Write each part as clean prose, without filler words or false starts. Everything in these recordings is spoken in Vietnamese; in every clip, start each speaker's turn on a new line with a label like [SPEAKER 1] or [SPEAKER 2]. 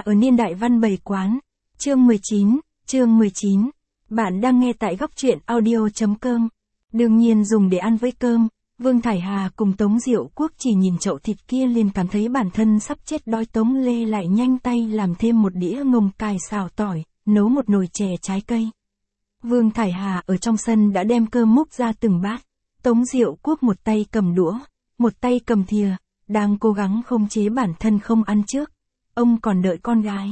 [SPEAKER 1] ở niên đại văn bày quán. Chương 19. Bạn đang nghe tại góc truyện audio.com. Đương nhiên dùng để ăn với cơm, Vương Thải Hà cùng Tống Diệu Quốc chỉ nhìn chậu thịt kia liền cảm thấy bản thân sắp chết đói. Tống Lê lại nhanh tay làm thêm một đĩa ngồng cải xào tỏi, nấu một nồi chè trái cây. Vương Thải Hà ở trong sân đã đem cơm múc ra từng bát. Tống Diệu Quốc một tay cầm đũa, một tay cầm thìa, đang cố gắng khống chế bản thân không ăn trước. Ông còn đợi con gái.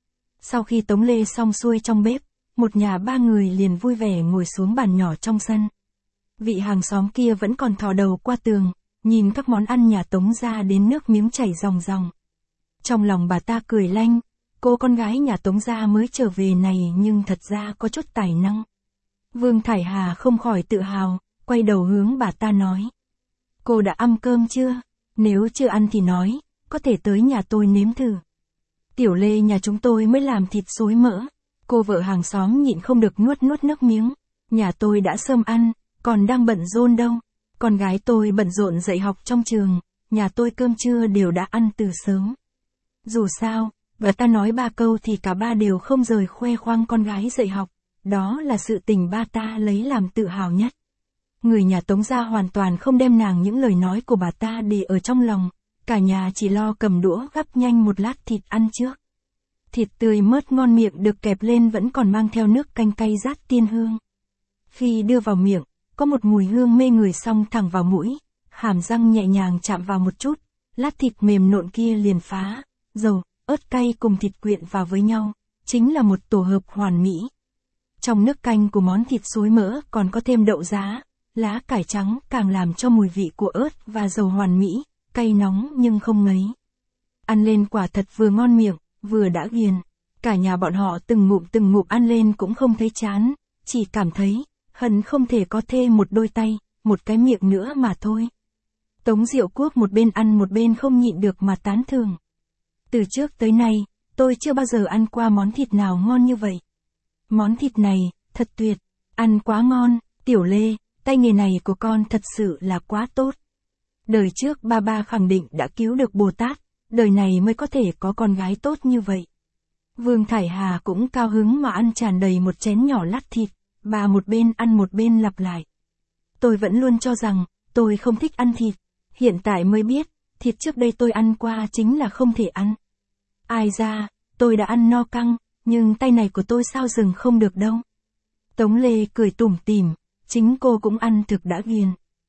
[SPEAKER 1] Sau khi Tống Lê xong xuôi trong bếp, một nhà ba người liền vui vẻ ngồi xuống bàn nhỏ trong sân. Vị hàng xóm kia vẫn còn thò đầu qua tường, nhìn các món ăn nhà Tống ra đến nước miếng chảy ròng ròng. Trong lòng bà ta cười lanh, cô con gái nhà Tống ra mới trở về này nhưng thật ra có chút tài năng. Vương Thải Hà không khỏi tự hào, quay đầu hướng bà ta nói. Cô đã ăn cơm chưa? Nếu chưa ăn thì nói, có thể tới nhà tôi nếm thử. Tiểu Lê nhà chúng tôi mới làm thịt xối mỡ. Cô vợ hàng xóm nhịn không được nuốt nước miếng. Nhà tôi đã sớm ăn, còn đang bận rộn đâu. Con gái tôi bận rộn dạy học trong trường, nhà tôi cơm trưa đều đã ăn từ sớm. Dù sao, bà ta nói ba câu thì cả ba đều không rời khoe khoang con gái dạy học. Đó là sự tình ba ta lấy làm tự hào nhất. Người nhà Tống gia hoàn toàn không đem nàng những lời nói của bà ta để ở trong lòng. Cả nhà chỉ lo cầm đũa gắp nhanh một lát thịt ăn trước. Thịt tươi mớt ngon miệng được kẹp lên vẫn còn mang theo nước canh cay rát tiên hương. Khi đưa vào miệng, có một mùi hương mê người xông thẳng vào mũi, hàm răng nhẹ nhàng chạm vào một chút, lát thịt mềm nộn kia liền phá, dầu, ớt cay cùng thịt quyện vào với nhau, chính là một tổ hợp hoàn mỹ. Trong nước canh của món thịt xối mỡ còn có thêm đậu giá, lá cải trắng càng làm cho mùi vị của ớt và dầu hoàn mỹ, cay nóng nhưng không ngấy. Ăn lên quả thật vừa ngon miệng, vừa đã ghiền. Cả nhà bọn họ từng ngụm ăn lên cũng không thấy chán, chỉ cảm thấy, hận không thể có thêm một đôi tay, một cái miệng nữa mà thôi. Tống Diệu Quốc một bên ăn một bên không nhịn được mà tán thưởng. Từ trước tới nay, tôi chưa bao giờ ăn qua món thịt nào ngon như vậy. Món thịt này, thật tuyệt, ăn quá ngon, Tiểu Lê, tay nghề này của con thật sự là quá tốt. Đời trước ba khẳng định đã cứu được Bồ Tát, đời này mới có thể có con gái tốt như vậy. Vương Thải Hà cũng cao hứng mà ăn tràn đầy một chén nhỏ lát thịt, bà một bên ăn một bên lặp lại. Tôi vẫn luôn cho rằng, tôi không thích ăn thịt, hiện tại mới biết, thịt trước đây tôi ăn qua chính là không thể ăn. Ai ra, tôi đã ăn no căng, nhưng tay này của tôi sao dừng không được đâu. Tống Lê cười tủm tỉm, chính cô cũng ăn thực đã ghiền.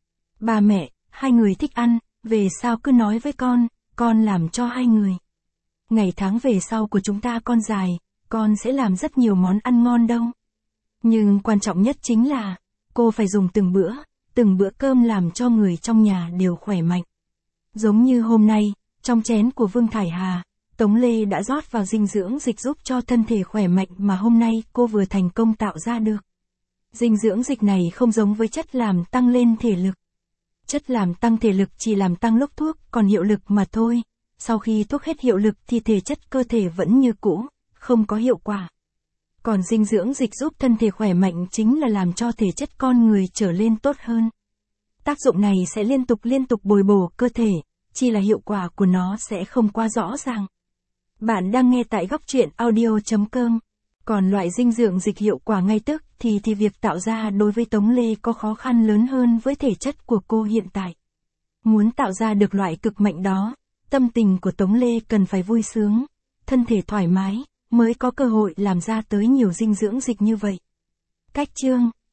[SPEAKER 1] Ba mẹ, hai người thích ăn, về sao cứ nói với con làm cho hai người. Ngày tháng về sau của chúng ta con dài, con sẽ làm rất nhiều món ăn ngon đâu. Nhưng quan trọng nhất chính là, cô phải dùng từng bữa cơm làm cho người trong nhà đều khỏe mạnh. Giống như hôm nay, trong chén của Vương Thải Hà, Tống Lê đã rót vào dinh dưỡng dịch giúp cho thân thể khỏe mạnh mà hôm nay cô vừa thành công tạo ra được. Dinh dưỡng dịch này không giống với chất làm tăng lên thể lực. Chất làm tăng thể lực chỉ làm tăng lúc thuốc còn hiệu lực mà thôi. Sau khi thuốc hết hiệu lực thì thể chất cơ thể vẫn như cũ, không có hiệu quả. Còn dinh dưỡng dịch giúp thân thể khỏe mạnh chính là làm cho thể chất con người trở lên tốt hơn. Tác dụng này sẽ liên tục bồi bổ cơ thể, chỉ là hiệu quả của nó sẽ không quá rõ ràng. Bạn đang nghe tại góc truyện audio.com. Còn loại dinh dưỡng dịch hiệu quả ngay tức thì việc tạo ra đối với Tống Lê có khó khăn lớn hơn với thể chất của cô hiện tại. Muốn tạo ra được loại cực mạnh đó, tâm tình của Tống Lê cần phải vui sướng, thân thể thoải mái, mới có cơ hội làm ra tới nhiều dinh dưỡng dịch như vậy. Cách chương